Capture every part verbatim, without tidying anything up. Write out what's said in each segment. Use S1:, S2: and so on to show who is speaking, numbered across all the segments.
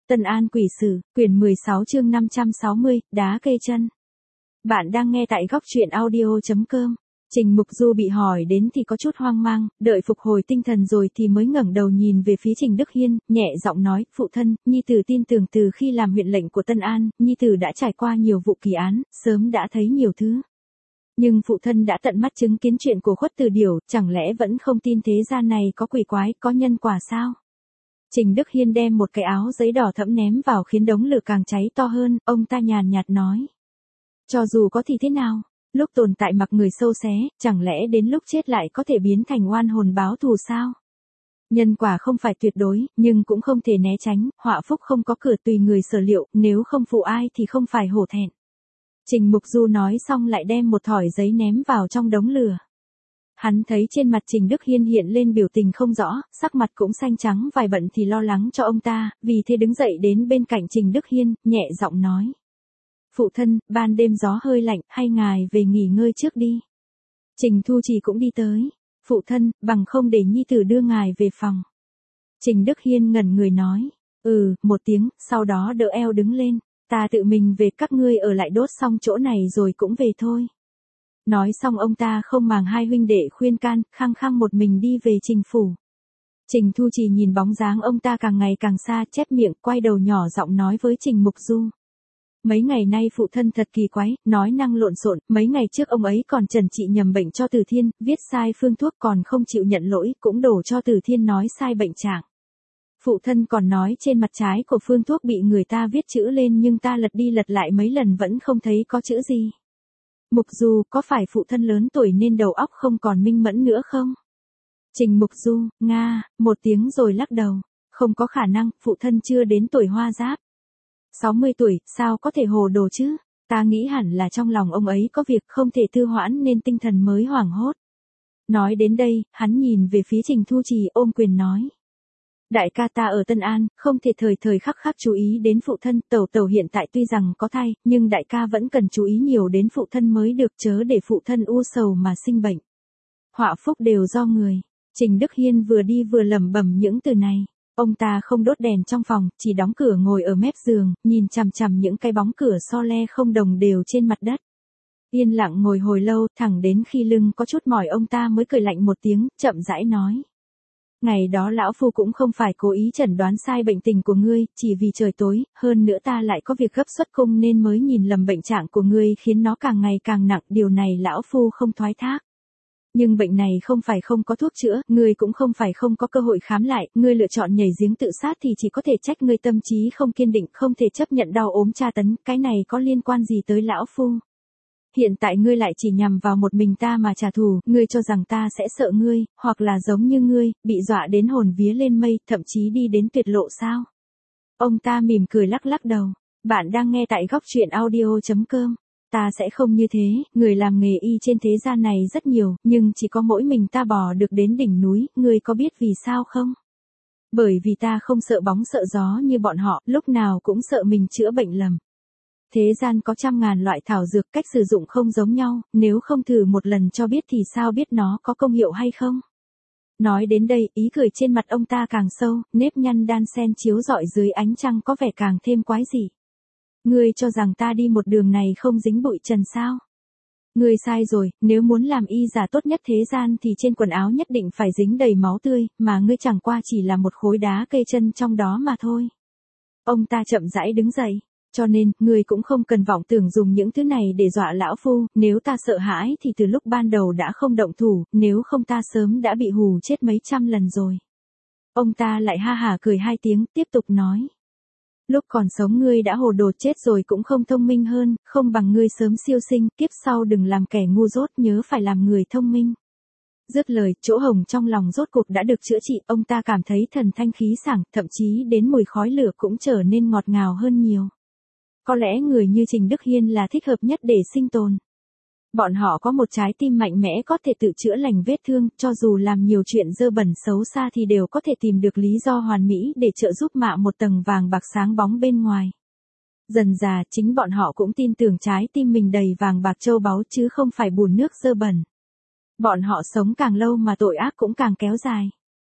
S1: Tân An Quỷ Sử, quyển mười sáu chương năm trăm sáu mươi, đá cây chân. Bạn đang nghe tại góc truyện audio chấm com. Trình Mục Du bị hỏi đến thì có chút hoang mang, đợi phục hồi tinh thần rồi thì mới ngẩng đầu nhìn về phía Trình Đức Hiên, nhẹ giọng nói, phụ thân, Nhi Tử tin tưởng từ khi làm huyện lệnh của Tân An, Nhi Tử đã trải qua nhiều vụ kỳ án, sớm đã thấy nhiều thứ. Nhưng phụ thân đã tận mắt chứng kiến chuyện của Khuất Từ Điểu, chẳng lẽ vẫn không tin thế gian này có quỷ quái, có nhân quả sao? Trình Đức Hiên đem một cái áo giấy đỏ thẫm ném vào khiến đống lửa càng cháy to hơn, ông ta nhàn nhạt nói. Cho dù có thì thế nào, lúc tồn tại mặc người sâu xé, chẳng lẽ đến lúc chết lại có thể biến thành oan hồn báo thù sao? Nhân quả không phải tuyệt đối, nhưng cũng không thể né tránh, họa phúc không có cửa tùy người sở liệu, nếu không phụ ai thì không phải hổ thẹn. Trình Mục Du nói xong lại đem một thỏi giấy ném vào trong đống lửa. Hắn thấy trên mặt Trình Đức Hiên hiện lên biểu tình không rõ, sắc mặt cũng xanh trắng vài bận thì lo lắng cho ông ta, vì thế đứng dậy đến bên cạnh Trình Đức Hiên, nhẹ giọng nói. Phụ thân, ban đêm gió hơi lạnh, hay ngài về nghỉ ngơi trước đi. Trình Thu Trì cũng đi tới. Phụ thân, bằng không để Nhi Tử đưa ngài về phòng. Trình Đức Hiên ngẩn người nói. Ừ, một tiếng, sau đó đỡ eo đứng lên. Ta tự mình về, các ngươi ở lại đốt xong chỗ này rồi cũng về thôi. Nói xong ông ta không màng hai huynh đệ khuyên can, khăng khăng một mình đi về Trình phủ. Trình Thu Trì nhìn bóng dáng ông ta càng ngày càng xa, chép miệng, quay đầu nhỏ giọng nói với Trình Mục Du. Mấy ngày nay phụ thân thật kỳ quái, nói năng lộn xộn, mấy ngày trước ông ấy còn trần trị nhầm bệnh cho Từ Thiên, viết sai phương thuốc còn không chịu nhận lỗi, cũng đổ cho Từ Thiên nói sai bệnh trạng. Phụ thân còn nói trên mặt trái của phương thuốc bị người ta viết chữ lên nhưng ta lật đi lật lại mấy lần vẫn không thấy có chữ gì. Mục Du, có phải phụ thân lớn tuổi nên đầu óc không còn minh mẫn nữa không? Trình Mục Du, nga, một tiếng rồi lắc đầu. Không có khả năng, phụ thân chưa đến tuổi hoa giáp. sáu mươi tuổi, sao có thể hồ đồ chứ? Ta nghĩ hẳn là trong lòng ông ấy có việc không thể thư hoãn nên tinh thần mới hoảng hốt. Nói đến đây, hắn nhìn về phía Trình Thu Trì ôm quyền nói. Đại ca ta ở Tân An, không thể thời thời khắc khắc chú ý đến phụ thân, tẩu tẩu hiện tại tuy rằng có thai, nhưng đại ca vẫn cần chú ý nhiều đến phụ thân mới được, chớ để phụ thân u sầu mà sinh bệnh. Họa phúc đều do người. Trình Đức Hiên vừa đi vừa lẩm bẩm những từ này. Ông ta không đốt đèn trong phòng, chỉ đóng cửa ngồi ở mép giường, nhìn chằm chằm những cái bóng cửa so le không đồng đều trên mặt đất. Yên lặng ngồi hồi lâu, thẳng đến khi lưng có chút mỏi ông ta mới cười lạnh một tiếng, chậm rãi nói. Ngày đó lão phu cũng không phải cố ý chẩn đoán sai bệnh tình của ngươi, chỉ vì trời tối, hơn nữa ta lại có việc gấp xuất cung nên mới nhìn lầm bệnh trạng của ngươi khiến nó càng ngày càng nặng, điều này lão phu không thoái thác. Nhưng bệnh này không phải không có thuốc chữa, ngươi cũng không phải không có cơ hội khám lại, ngươi lựa chọn nhảy giếng tự sát thì chỉ có thể trách ngươi tâm trí không kiên định, không thể chấp nhận đau ốm tra tấn, cái này có liên quan gì tới lão phu. Hiện tại ngươi lại chỉ nhằm vào một mình ta mà trả thù, ngươi cho rằng ta sẽ sợ ngươi, hoặc là giống như ngươi, bị dọa đến hồn vía lên mây, thậm chí đi đến tuyệt lộ sao? Ông ta mỉm cười lắc lắc đầu. Bạn đang nghe tại góc truyện audio chấm com. Ta sẽ không như thế, người làm nghề y trên thế gian này rất nhiều, nhưng chỉ có mỗi mình ta bò được đến đỉnh núi, ngươi có biết vì sao không? Bởi vì ta không sợ bóng sợ gió như bọn họ, lúc nào cũng sợ mình chữa bệnh lầm. Thế gian có trăm ngàn loại thảo dược, cách sử dụng không giống nhau, nếu không thử một lần cho biết thì sao biết nó có công hiệu hay không? Nói đến đây, ý cười trên mặt ông ta càng sâu, nếp nhăn đan sen chiếu rọi dưới ánh trăng có vẻ càng thêm quái dị. Ngươi cho rằng ta đi một đường này không dính bụi trần sao? Ngươi sai rồi, nếu muốn làm y giả tốt nhất thế gian thì trên quần áo nhất định phải dính đầy máu tươi, mà ngươi chẳng qua chỉ là một khối đá cây chân trong đó mà thôi. Ông ta chậm rãi đứng dậy. Cho nên, ngươi cũng không cần vọng tưởng dùng những thứ này để dọa lão phu, nếu ta sợ hãi thì từ lúc ban đầu đã không động thủ, nếu không ta sớm đã bị hù chết mấy trăm lần rồi. Ông ta lại ha hả cười hai tiếng, tiếp tục nói. Lúc còn sống ngươi đã hồ đồ, chết rồi cũng không thông minh hơn, không bằng ngươi sớm siêu sinh, kiếp sau đừng làm kẻ ngu dốt, nhớ phải làm người thông minh. Dứt lời, chỗ hồng trong lòng rốt cuộc đã được chữa trị, ông ta cảm thấy thần thanh khí sảng, thậm chí đến mùi khói lửa cũng trở nên ngọt ngào hơn nhiều. Có lẽ người như Trình Đức Hiên là thích hợp nhất để sinh tồn. Bọn họ có một trái tim mạnh mẽ có thể tự chữa lành vết thương, cho dù làm nhiều chuyện dơ bẩn xấu xa thì đều có thể tìm được lý do hoàn mỹ để trợ giúp mạ một tầng vàng bạc sáng bóng bên ngoài. Dần dà, chính bọn họ cũng tin tưởng trái tim mình đầy vàng bạc châu báu chứ không phải bùn nước dơ bẩn. Bọn họ sống càng lâu mà tội ác cũng càng kéo dài.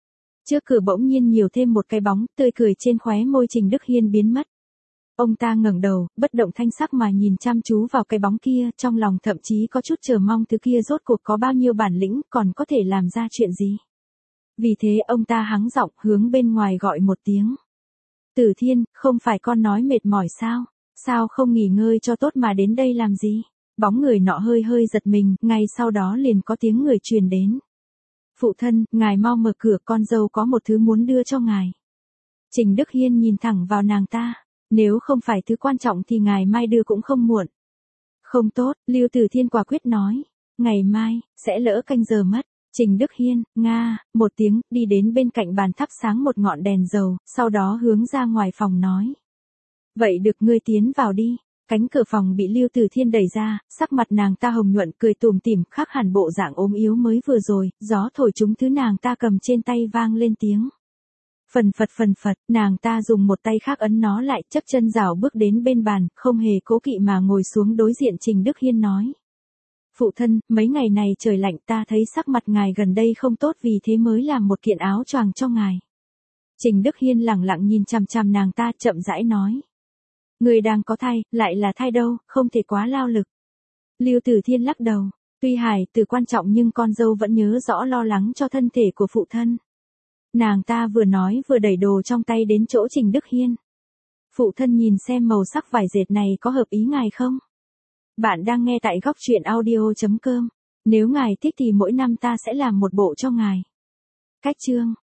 S1: Trước cửa bỗng nhiên nhiều thêm một cái bóng, tươi cười trên khóe môi Trình Đức Hiên biến mất. Ông ta ngẩng đầu, bất động thanh sắc mà nhìn chăm chú vào cái bóng kia, trong lòng thậm chí có chút chờ mong thứ kia rốt cuộc có bao nhiêu bản lĩnh, còn có thể làm ra chuyện gì. Vì thế ông ta hắng giọng hướng bên ngoài gọi một tiếng. Tử Thiên, không phải con nói mệt mỏi sao? Sao không nghỉ ngơi cho tốt mà đến đây làm gì? Bóng người nọ hơi hơi giật mình, ngay sau đó liền có tiếng người truyền đến. Phụ thân, ngài mau mở cửa, con dâu có một thứ muốn đưa cho ngài. Trình Đức Hiên nhìn thẳng vào nàng ta. Nếu không phải thứ quan trọng thì ngày mai đưa cũng không muộn. Không tốt, Lưu Tử Thiên quả quyết nói. Ngày mai, sẽ lỡ canh giờ mất. Trình Đức Hiên, nga, một tiếng, đi đến bên cạnh bàn thắp sáng một ngọn đèn dầu, sau đó hướng ra ngoài phòng nói. Vậy được, ngươi tiến vào đi. Cánh cửa phòng bị Lưu Tử Thiên đẩy ra, sắc mặt nàng ta hồng nhuận cười tủm tỉm, khác hẳn bộ dạng ốm yếu mới vừa rồi, gió thổi chúng thứ nàng ta cầm trên tay vang lên tiếng. Phần phật phần phật, nàng ta dùng một tay khác ấn nó lại, chấp chân rảo bước đến bên bàn, không hề cố kỵ mà ngồi xuống đối diện Trình Đức Hiên nói. Phụ thân, mấy ngày này trời lạnh, ta thấy sắc mặt ngài gần đây không tốt, vì thế mới làm một kiện áo choàng cho ngài. Trình Đức Hiên lẳng lặng nhìn chằm chằm nàng ta, chậm rãi nói. Người đang có thai, lại là thai đâu, không thể quá lao lực. Lưu Tử Thiên lắc đầu, tuy hài tử quan trọng nhưng con dâu vẫn nhớ rõ lo lắng cho thân thể của phụ thân. Nàng ta vừa nói vừa đẩy đồ trong tay đến chỗ Trình Đức Hiên. Phụ thân nhìn xem màu sắc vải dệt này có hợp ý ngài không? Bạn đang nghe tại góc truyện audio chấm com. Nếu ngài thích thì mỗi năm ta sẽ làm một bộ cho ngài. Cách chương